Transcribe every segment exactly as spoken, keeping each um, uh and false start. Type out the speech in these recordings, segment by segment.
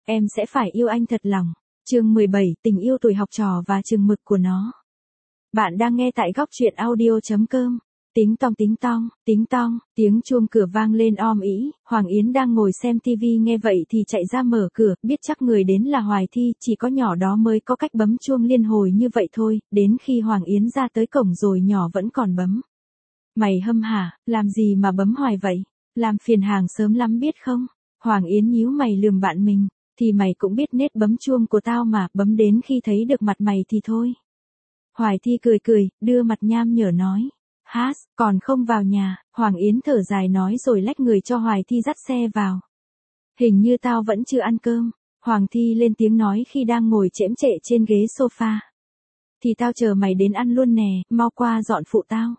em sẽ phải yêu anh thật lòng. Chương mười bảy, tình yêu tuổi học trò và chừng mực của nó. Bạn đang nghe tại góc truyện audio chấm com. Tính tong tính tong, tính tong, tiếng chuông cửa vang lên om ĩ, Hoàng Yến đang ngồi xem tivi nghe vậy thì chạy ra mở cửa, biết chắc người đến là Hoài Thi, chỉ có nhỏ đó mới có cách bấm chuông liên hồi như vậy thôi, đến khi Hoàng Yến ra tới cổng rồi nhỏ vẫn còn bấm. Mày hâm hả, làm gì mà bấm hoài vậy, làm phiền hàng sớm lắm biết không? Hoàng Yến nhíu mày lườm bạn mình, thì mày cũng biết nết bấm chuông của tao mà, bấm đến khi thấy được mặt mày thì thôi. Hoài Thi cười cười, đưa mặt nham nhở nói. Hát, còn không vào nhà, Hoàng Yến thở dài nói rồi lách người cho Hoài Thi dắt xe vào. Hình như tao vẫn chưa ăn cơm, Hoàng Thi lên tiếng nói khi đang ngồi chễm chệ trên ghế sofa. Thì tao chờ mày đến ăn luôn nè, mau qua dọn phụ tao.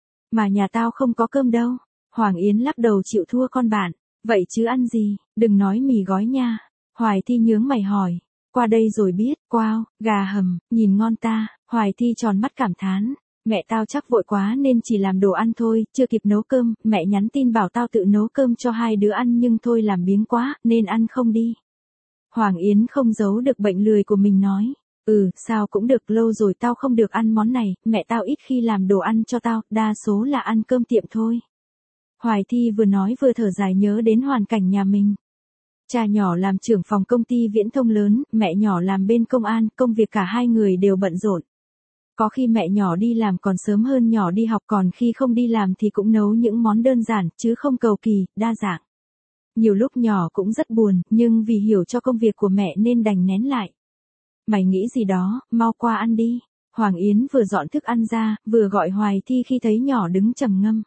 Mà nhà tao không có cơm đâu, Hoàng Yến lắc đầu chịu thua con bạn, vậy chứ ăn gì, đừng nói mì gói nha. Hoài Thi nhướng mày hỏi, qua đây rồi biết, wow, gà hầm, nhìn ngon ta, Hoài Thi tròn mắt cảm thán. Mẹ tao chắc vội quá nên chỉ làm đồ ăn thôi, chưa kịp nấu cơm, mẹ nhắn tin bảo tao tự nấu cơm cho hai đứa ăn nhưng thôi làm biếng quá, nên ăn không đi. Hoàng Yến không giấu được bệnh lười của mình nói, ừ, sao cũng được, lâu rồi tao không được ăn món này, mẹ tao ít khi làm đồ ăn cho tao, đa số là ăn cơm tiệm thôi. Hoài Thi vừa nói vừa thở dài nhớ đến hoàn cảnh nhà mình. Cha nhỏ làm trưởng phòng công ty viễn thông lớn, mẹ nhỏ làm bên công an, công việc cả hai người đều bận rộn. Có khi mẹ nhỏ đi làm còn sớm hơn nhỏ đi học, còn khi không đi làm thì cũng nấu những món đơn giản, chứ không cầu kỳ, đa dạng. Nhiều lúc nhỏ cũng rất buồn, nhưng vì hiểu cho công việc của mẹ nên đành nén lại. Mày nghĩ gì đó, mau qua ăn đi. Hoàng Yến vừa dọn thức ăn ra, vừa gọi Hoài Thi khi thấy nhỏ đứng trầm ngâm.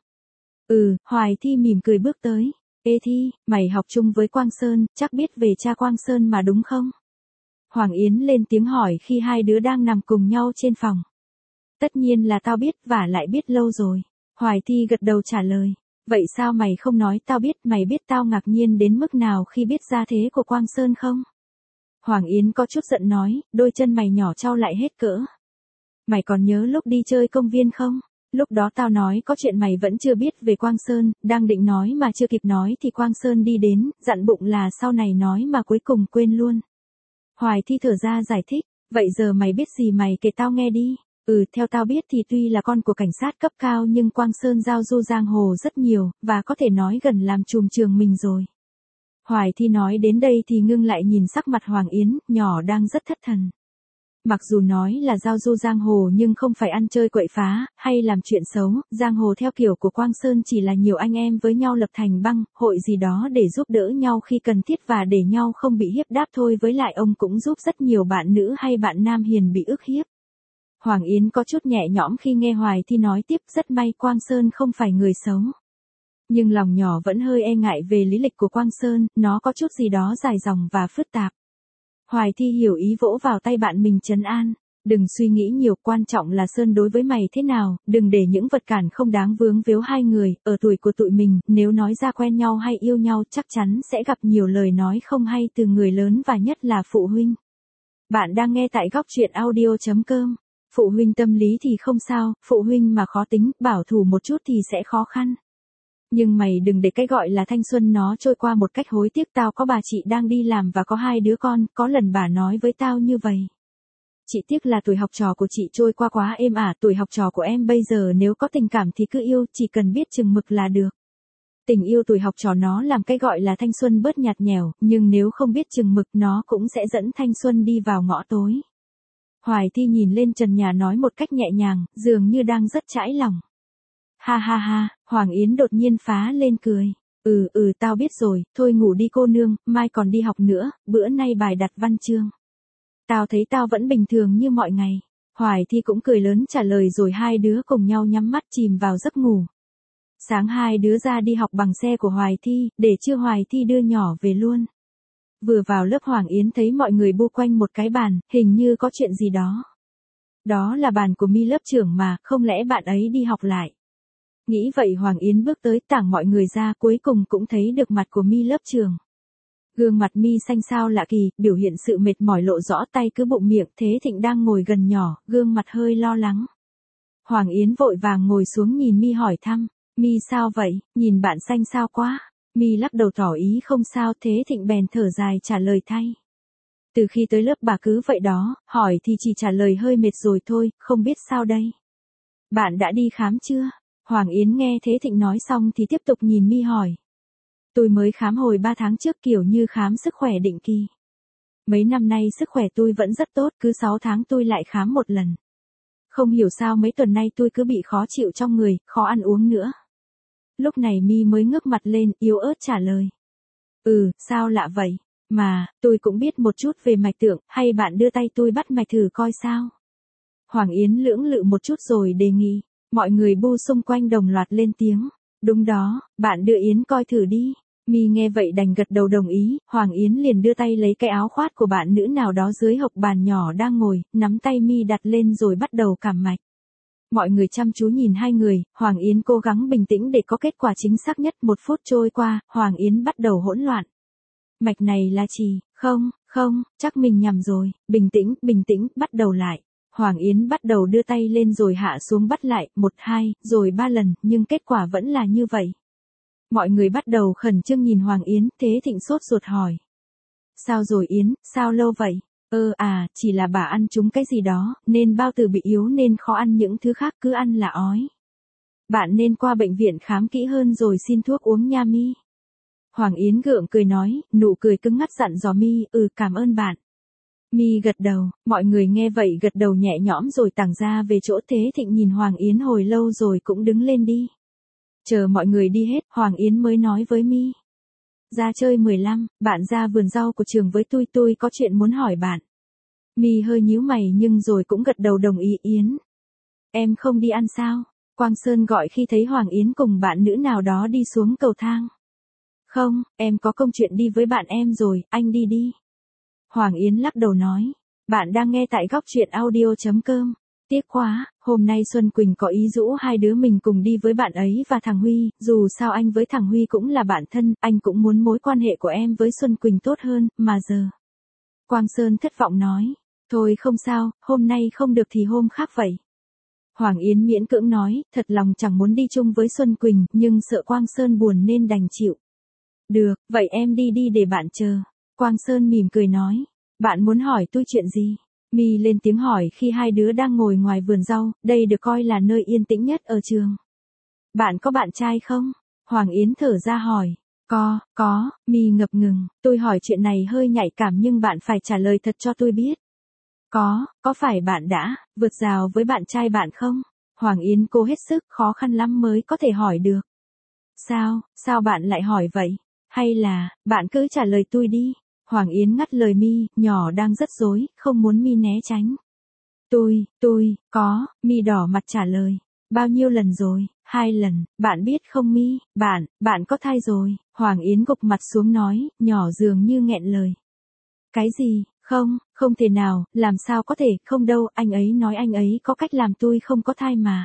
Ừ, Hoài Thi mỉm cười bước tới. Ê Thi, mày học chung với Quang Sơn, chắc biết về cha Quang Sơn mà đúng không? Hoàng Yến lên tiếng hỏi khi hai đứa đang nằm cùng nhau trên phòng. Tất nhiên là tao biết và lại biết lâu rồi. Hoài Thi gật đầu trả lời. Vậy sao mày không nói tao biết, mày biết tao ngạc nhiên đến mức nào khi biết gia thế của Quang Sơn không? Hoàng Yến có chút giận nói, đôi chân mày nhỏ trao lại hết cỡ. Mày còn nhớ lúc đi chơi công viên không? Lúc đó tao nói có chuyện mày vẫn chưa biết về Quang Sơn, đang định nói mà chưa kịp nói thì Quang Sơn đi đến, dặn bụng là sau này nói mà cuối cùng quên luôn. Hoài Thi thở ra giải thích, vậy giờ mày biết gì mày kể tao nghe đi. Ừ, theo tao biết thì tuy là con của cảnh sát cấp cao nhưng Quang Sơn giao du giang hồ rất nhiều, và có thể nói gần làm trùm trường mình rồi. Hoài Thi nói đến đây thì ngưng lại nhìn sắc mặt Hoàng Yến, nhỏ đang rất thất thần. Mặc dù nói là giao du giang hồ nhưng không phải ăn chơi quậy phá, hay làm chuyện xấu, giang hồ theo kiểu của Quang Sơn chỉ là nhiều anh em với nhau lập thành băng, hội gì đó để giúp đỡ nhau khi cần thiết và để nhau không bị hiếp đáp thôi, với lại ông cũng giúp rất nhiều bạn nữ hay bạn nam hiền bị ức hiếp. Hoàng Yến có chút nhẹ nhõm khi nghe Hoài Thi nói tiếp, rất may Quang Sơn không phải người xấu. Nhưng lòng nhỏ vẫn hơi e ngại về lý lịch của Quang Sơn, nó có chút gì đó dài dòng và phức tạp. Hoài Thi hiểu ý vỗ vào tay bạn mình trấn an. Đừng suy nghĩ nhiều, quan trọng là Sơn đối với mày thế nào, đừng để những vật cản không đáng vướng víu hai người, ở tuổi của tụi mình, nếu nói ra quen nhau hay yêu nhau chắc chắn sẽ gặp nhiều lời nói không hay từ người lớn và nhất là phụ huynh. Bạn đang nghe tại góc truyện audio chấm com. Phụ huynh tâm lý thì không sao, phụ huynh mà khó tính, bảo thủ một chút thì sẽ khó khăn. Nhưng mày đừng để cái gọi là thanh xuân nó trôi qua một cách hối tiếc. Tao có bà chị đang đi làm và có hai đứa con, có lần bà nói với tao như vậy. Chị tiếc là tuổi học trò của chị trôi qua quá êm ả, tuổi học trò của em bây giờ nếu có tình cảm thì cứ yêu, chỉ cần biết chừng mực là được. Tình yêu tuổi học trò nó làm cái gọi là thanh xuân bớt nhạt nhẽo, nhưng nếu không biết chừng mực nó cũng sẽ dẫn thanh xuân đi vào ngõ tối. Hoài Thi nhìn lên trần nhà nói một cách nhẹ nhàng, dường như đang rất chãi lòng. Ha ha ha, Hoàng Yến đột nhiên phá lên cười. Ừ ừ tao biết rồi, thôi ngủ đi cô nương, mai còn đi học nữa, bữa nay bài đặt văn chương. Tao thấy tao vẫn bình thường như mọi ngày. Hoài Thi cũng cười lớn trả lời rồi hai đứa cùng nhau nhắm mắt chìm vào giấc ngủ. Sáng hai đứa ra đi học bằng xe của Hoài Thi, để trưa Hoài Thi đưa nhỏ về luôn. Vừa vào lớp Hoàng Yến thấy mọi người bu quanh một cái bàn, hình như có chuyện gì đó. Đó là bàn của My lớp trưởng mà, không lẽ bạn ấy đi học lại. Nghĩ vậy Hoàng Yến bước tới tảng mọi người ra, cuối cùng cũng thấy được mặt của My lớp trưởng. Gương mặt My xanh xao lạ kỳ, biểu hiện sự mệt mỏi lộ rõ, tay cứ bụng miệng. Thế Thịnh đang ngồi gần nhỏ, gương mặt hơi lo lắng. Hoàng Yến vội vàng ngồi xuống nhìn My hỏi thăm, My sao vậy, nhìn bạn xanh xao quá. My lắc đầu tỏ ý không sao. Thế Thịnh bèn thở dài trả lời thay. Từ khi tới lớp bà cứ vậy đó, hỏi thì chỉ trả lời hơi mệt rồi thôi, không biết sao đây. Bạn đã đi khám chưa? Hoàng Yến nghe Thế Thịnh nói xong thì tiếp tục nhìn Mi hỏi. Tôi mới khám hồi ba tháng trước, kiểu như khám sức khỏe định kỳ. Mấy năm nay sức khỏe tôi vẫn rất tốt, cứ sáu tháng tôi lại khám một lần. Không hiểu sao mấy tuần nay tôi cứ bị khó chịu trong người, khó ăn uống nữa. Lúc này Mi mới ngước mặt lên, yếu ớt trả lời. Ừ, sao lạ vậy? Mà, tôi cũng biết một chút về mạch tượng, hay bạn đưa tay tôi bắt mạch thử coi sao? Hoàng Yến lưỡng lự một chút rồi đề nghị. Mọi người bu xung quanh đồng loạt lên tiếng. Đúng đó, bạn đưa Yến coi thử đi. Mi nghe vậy đành gật đầu đồng ý. Hoàng Yến liền đưa tay lấy cái áo khoác của bạn nữ nào đó dưới hộc bàn nhỏ đang ngồi, nắm tay Mi đặt lên rồi bắt đầu cảm mạch. Mọi người chăm chú nhìn hai người, Hoàng Yến cố gắng bình tĩnh để có kết quả chính xác nhất. Một phút trôi qua, Hoàng Yến bắt đầu hỗn loạn. Mạch này là trì, không, không, chắc mình nhầm rồi, bình tĩnh, bình tĩnh, bắt đầu lại. Hoàng Yến bắt đầu đưa tay lên rồi hạ xuống bắt lại, một hai, rồi ba lần, nhưng kết quả vẫn là như vậy. Mọi người bắt đầu khẩn trương nhìn Hoàng Yến, Thế Thịnh sốt ruột hỏi. Sao rồi Yến, sao lâu vậy? Ơ à, chỉ là bà ăn trúng cái gì đó, nên bao tử bị yếu nên khó ăn những thứ khác, cứ ăn là ói. Bạn nên qua bệnh viện khám kỹ hơn rồi xin thuốc uống nha Mi. Hoàng Yến gượng cười nói, nụ cười cứng ngắt dặn dò Mi, ừ cảm ơn bạn. Mi gật đầu, mọi người nghe vậy gật đầu nhẹ nhõm rồi tàng ra về chỗ. Thế Thịnh nhìn Hoàng Yến hồi lâu rồi cũng đứng lên đi. Chờ mọi người đi hết, Hoàng Yến mới nói với Mi. Ra chơi mười lăm, bạn ra vườn rau của trường với tôi, tôi có chuyện muốn hỏi bạn. Mi hơi nhíu mày nhưng rồi cũng gật đầu đồng ý. Yến. Em không đi ăn sao? Quang Sơn gọi khi thấy Hoàng Yến cùng bạn nữ nào đó đi xuống cầu thang. Không, em có công chuyện đi với bạn em rồi, anh đi đi. Hoàng Yến lắc đầu nói. Bạn đang nghe tại góc truyện audio chấm com. Tiếc quá, hôm nay Xuân Quỳnh có ý rũ hai đứa mình cùng đi với bạn ấy và thằng Huy, dù sao anh với thằng Huy cũng là bạn thân, anh cũng muốn mối quan hệ của em với Xuân Quỳnh tốt hơn, mà giờ. Quang Sơn thất vọng nói. Thôi không sao, hôm nay không được thì hôm khác vậy. Hoàng Yến miễn cưỡng nói, thật lòng chẳng muốn đi chung với Xuân Quỳnh, nhưng sợ Quang Sơn buồn nên đành chịu. Được, vậy em đi đi để bạn chờ. Quang Sơn mỉm cười nói. Bạn muốn hỏi tôi chuyện gì? Mi lên tiếng hỏi khi hai đứa đang ngồi ngoài vườn rau, đây được coi là nơi yên tĩnh nhất ở trường. Bạn có bạn trai không? Hoàng Yến thở ra hỏi. Có, có, Mi ngập ngừng, tôi hỏi chuyện này hơi nhạy cảm nhưng bạn phải trả lời thật cho tôi biết. Có, có phải bạn đã vượt rào với bạn trai bạn không? Hoàng Yến cố hết sức, khó khăn lắm mới có thể hỏi được. Sao, sao bạn lại hỏi vậy? Hay là, bạn cứ trả lời tôi đi. Hoàng Yến ngắt lời Mi, nhỏ đang rất rối, không muốn Mi né tránh. Tôi, tôi, có, Mi đỏ mặt trả lời. Bao nhiêu lần rồi? Hai lần, bạn biết không Mi, bạn, bạn có thai rồi. Hoàng Yến gục mặt xuống nói, nhỏ dường như nghẹn lời. Cái gì, không, không thể nào, làm sao có thể, không đâu, anh ấy nói anh ấy có cách làm tôi không có thai mà.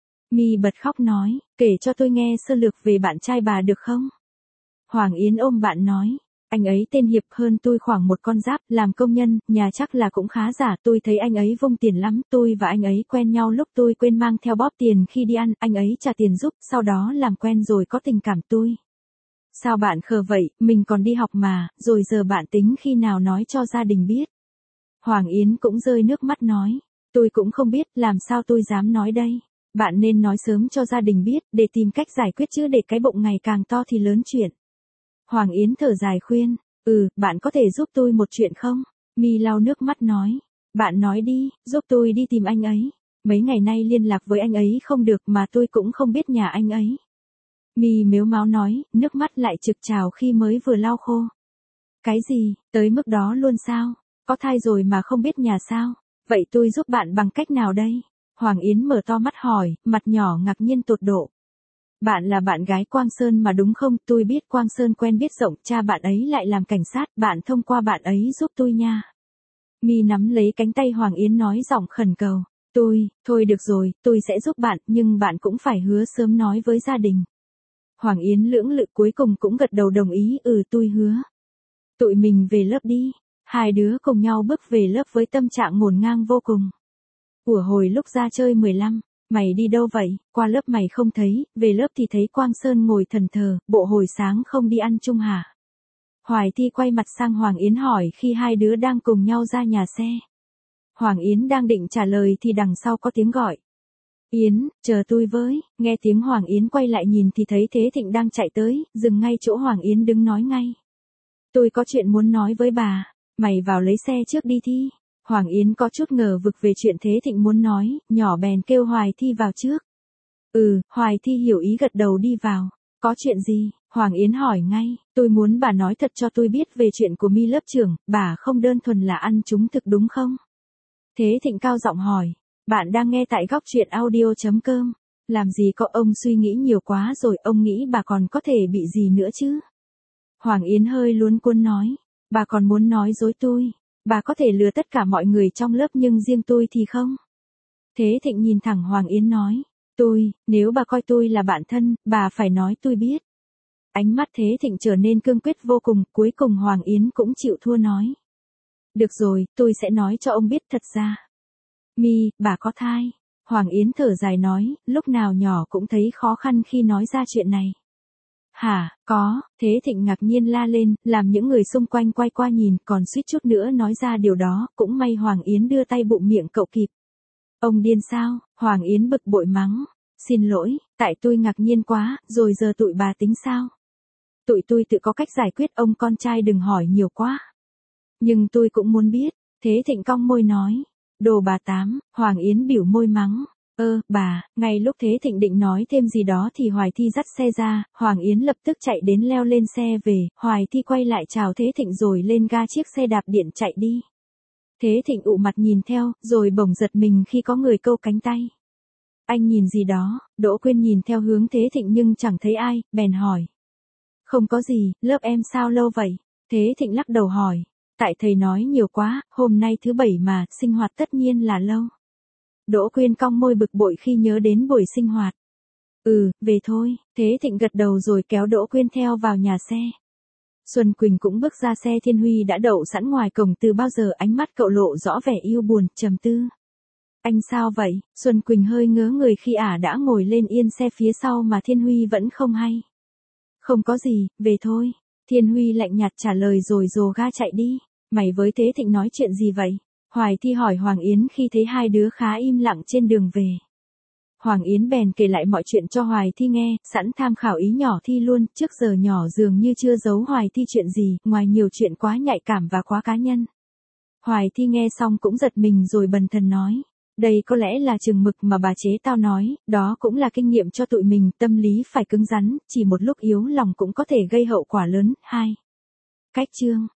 Mi bật khóc nói, kể cho tôi nghe sơ lược về bạn trai bà được không? Hoàng Yến ôm bạn nói. Anh ấy tên Hiệp, hơn tôi khoảng một con giáp, làm công nhân, nhà chắc là cũng khá giả, tôi thấy anh ấy vung tiền lắm, tôi và anh ấy quen nhau lúc tôi quên mang theo bóp tiền khi đi ăn, anh ấy trả tiền giúp, sau đó làm quen rồi có tình cảm tôi. Sao bạn khờ vậy, mình còn đi học mà, rồi giờ bạn tính khi nào nói cho gia đình biết. Hoàng Yến cũng rơi nước mắt nói, tôi cũng không biết, làm sao tôi dám nói đây. Bạn nên nói sớm cho gia đình biết, để tìm cách giải quyết chứ để cái bụng ngày càng to thì lớn chuyện. Hoàng Yến thở dài khuyên, ừ, bạn có thể giúp tôi một chuyện không? Mi lau nước mắt nói, bạn nói đi, giúp tôi đi tìm anh ấy. Mấy ngày nay liên lạc với anh ấy không được mà tôi cũng không biết nhà anh ấy. Mi mếu máo nói, nước mắt lại trực trào khi mới vừa lau khô. Cái gì, tới mức đó luôn sao? Có thai rồi mà không biết nhà sao? Vậy tôi giúp bạn bằng cách nào đây? Hoàng Yến mở to mắt hỏi, mặt nhỏ ngạc nhiên tột độ. Bạn là bạn gái Quang Sơn mà đúng không? Tôi biết Quang Sơn quen biết rộng, cha bạn ấy lại làm cảnh sát, bạn thông qua bạn ấy giúp tôi nha. Mi nắm lấy cánh tay Hoàng Yến nói giọng khẩn cầu. Tôi, thôi được rồi, tôi sẽ giúp bạn, nhưng bạn cũng phải hứa sớm nói với gia đình. Hoàng Yến lưỡng lự cuối cùng cũng gật đầu đồng ý, ừ tôi hứa. Tụi mình về lớp đi. Hai đứa cùng nhau bước về lớp với tâm trạng ngổn ngang vô cùng. Của hồi lúc ra chơi mười lăm. Mày đi đâu vậy? Qua lớp mày không thấy, về lớp thì thấy Quang Sơn ngồi thẫn thờ, bộ hồi sáng không đi ăn chung hả? Hoài Thi quay mặt sang Hoàng Yến hỏi khi hai đứa đang cùng nhau ra nhà xe. Hoàng Yến đang định trả lời thì đằng sau có tiếng gọi. Yến, chờ tôi với, nghe tiếng Hoàng Yến quay lại nhìn thì thấy Thế Thịnh đang chạy tới, dừng ngay chỗ Hoàng Yến đứng nói ngay. Tôi có chuyện muốn nói với bà, mày vào lấy xe trước đi Thi. Hoàng Yến có chút ngờ vực về chuyện Thế Thịnh muốn nói, nhỏ bèn kêu Hoài Thi vào trước. Ừ, Hoài Thi hiểu ý gật đầu đi vào. Có chuyện gì? Hoàng Yến hỏi ngay, tôi muốn bà nói thật cho tôi biết về chuyện của Mi lớp trưởng, bà không đơn thuần là ăn trúng thực đúng không? Thế Thịnh cao giọng hỏi, bạn đang nghe tại góc truyện audio.com, làm gì có ông suy nghĩ nhiều quá rồi, ông nghĩ bà còn có thể bị gì nữa chứ? Hoàng Yến hơi luống cuống nói, bà còn muốn nói dối tôi, bà có thể lừa tất cả mọi người trong lớp nhưng riêng tôi thì không. Thế Thịnh nhìn thẳng Hoàng Yến nói, tôi, nếu bà coi tôi là bạn thân, bà phải nói tôi biết. Ánh mắt Thế Thịnh trở nên cương quyết vô cùng, cuối cùng Hoàng Yến cũng chịu thua nói. Được rồi, tôi sẽ nói cho ông biết thật ra. Mi, bà có thai. Hoàng Yến thở dài nói, lúc nào nhỏ cũng thấy khó khăn khi nói ra chuyện này. Hả, có, Thế Thịnh ngạc nhiên la lên, làm những người xung quanh quay qua nhìn, còn suýt chút nữa nói ra điều đó, cũng may Hoàng Yến đưa tay bụm miệng cậu kịp. Ông điên sao? Hoàng Yến bực bội mắng. Xin lỗi, tại tôi ngạc nhiên quá, rồi giờ tụi bà tính sao? Tụi tôi tự có cách giải quyết, ông con trai đừng hỏi nhiều quá. Nhưng tôi cũng muốn biết. Thế Thịnh cong môi nói. Đồ bà Tám, Hoàng Yến biểu môi mắng. Ơ, bà, ngay lúc Thế Thịnh định nói thêm gì đó thì Hoài Thi dắt xe ra, Hoàng Yến lập tức chạy đến leo lên xe về, Hoài Thi quay lại chào Thế Thịnh rồi lên ga chiếc xe đạp điện chạy đi. Thế Thịnh ụ mặt nhìn theo, rồi bỗng giật mình khi có người câu cánh tay. Anh nhìn gì đó? Đỗ Quyên nhìn theo hướng Thế Thịnh nhưng chẳng thấy ai, bèn hỏi. Không có gì, lớp em sao lâu vậy? Thế Thịnh lắc đầu hỏi. Tại thầy nói nhiều quá, hôm nay thứ bảy mà, sinh hoạt tất nhiên là lâu. Đỗ Quyên cong môi bực bội khi nhớ đến buổi sinh hoạt. Ừ, về thôi, Thế Thịnh gật đầu rồi kéo Đỗ Quyên theo vào nhà xe. Xuân Quỳnh cũng bước ra xe, Thiên Huy đã đậu sẵn ngoài cổng từ bao giờ, ánh mắt cậu lộ rõ vẻ yêu buồn, trầm tư. Anh sao vậy? Xuân Quỳnh hơi ngớ người khi ả đã ngồi lên yên xe phía sau mà Thiên Huy vẫn không hay. Không có gì, về thôi. Thiên Huy lạnh nhạt trả lời rồi dồ ga chạy đi. Mày với Thế Thịnh nói chuyện gì vậy? Hoài Thi hỏi Hoàng Yến khi thấy hai đứa khá im lặng trên đường về. Hoàng Yến bèn kể lại mọi chuyện cho Hoài Thi nghe, sẵn tham khảo ý nhỏ Thi luôn, trước giờ nhỏ dường như chưa giấu Hoài Thi chuyện gì, ngoài nhiều chuyện quá nhạy cảm và quá cá nhân. Hoài Thi nghe xong cũng giật mình rồi bần thần nói. Đây có lẽ là chừng mực mà bà chế tao nói, đó cũng là kinh nghiệm cho tụi mình, tâm lý phải cứng rắn, chỉ một lúc yếu lòng cũng có thể gây hậu quả lớn. Hai. Cách chương